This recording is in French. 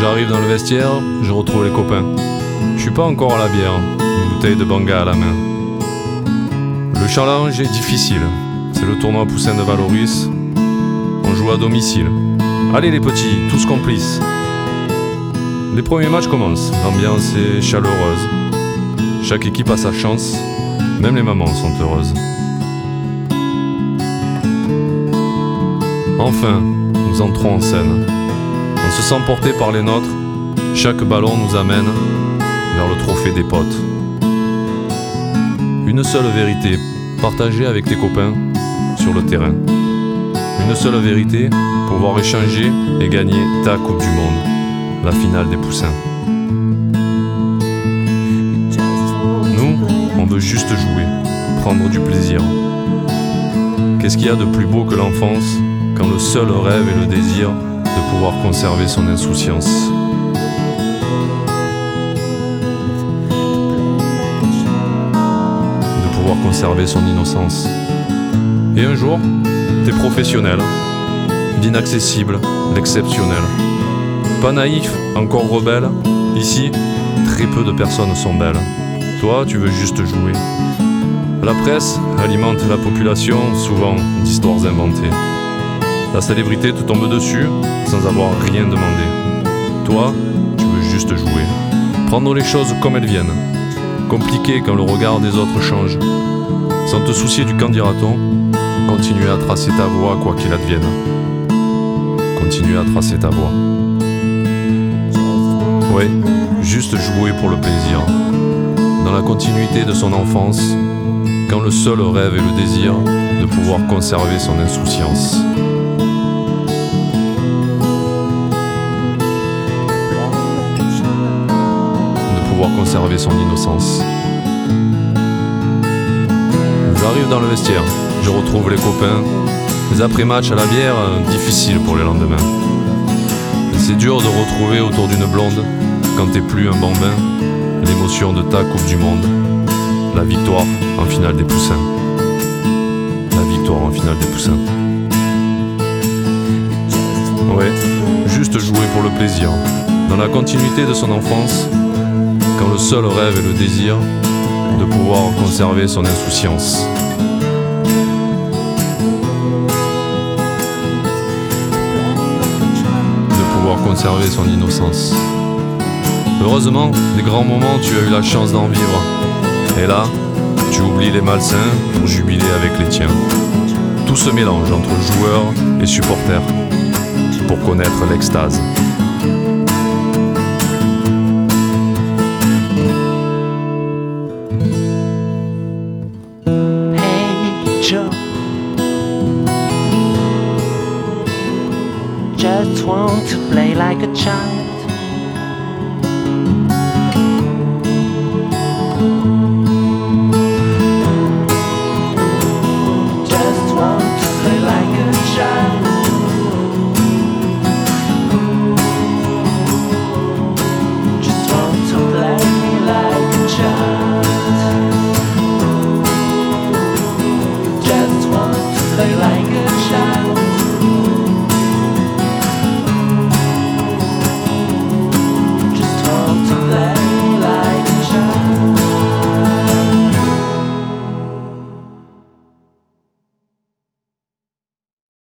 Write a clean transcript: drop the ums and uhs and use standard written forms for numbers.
J'arrive dans le vestiaire, je retrouve les copains. Je suis pas encore à la bière, une bouteille de Banga à la main. Le challenge est difficile, c'est le tournoi Poussin de Valoris. On joue à domicile. Allez les petits, tous complices. Les premiers matchs commencent, l'ambiance est chaleureuse. Chaque équipe a sa chance, même les mamans sont heureuses. Enfin, nous entrons en scène. On se sent porté par les nôtres, chaque ballon nous amène vers le trophée des potes. Une seule vérité, partagée avec tes copains sur le terrain. Une seule vérité, pouvoir échanger et gagner ta Coupe du Monde, la finale des Poussins. Nous, on veut juste jouer, prendre du plaisir. Qu'est-ce qu'il y a de plus beau que l'enfance, quand le seul rêve est le désir de pouvoir conserver son insouciance. De pouvoir conserver son innocence. Et un jour, t'es professionnel, l'inaccessible, l'exceptionnel. Pas naïf, encore rebelle, ici, très peu de personnes sont belles. Toi, tu veux juste jouer. La presse alimente la population, souvent d'histoires inventées. La célébrité te tombe dessus sans avoir rien demandé. Toi, tu veux juste jouer. Prendre les choses comme elles viennent. Compliqué quand le regard des autres change. Sans te soucier du qu'en dira-t-on, continuer à tracer ta voie quoi qu'il advienne. Continuer à tracer ta voie. Ouais, juste jouer pour le plaisir. Dans la continuité de son enfance, quand le seul rêve est le désir de pouvoir conserver son insouciance. Conserver son innocence. J'arrive dans le vestiaire, je retrouve les copains. Les après-matchs à la bière, difficile pour le lendemain. C'est dur de retrouver autour d'une blonde, quand t'es plus un bambin, l'émotion de ta Coupe du Monde. La victoire en finale des Poussins. La victoire en finale des Poussins. Ouais, juste jouer pour le plaisir. Dans la continuité de son enfance, quand le seul rêve est le désir de pouvoir conserver son insouciance. De pouvoir conserver son innocence. Heureusement, les grands moments, tu as eu la chance d'en vivre. Et là, tu oublies les malsains pour jubiler avec les tiens. Tout se mélange entre joueurs et supporters pour connaître l'extase. Just want to play like a child.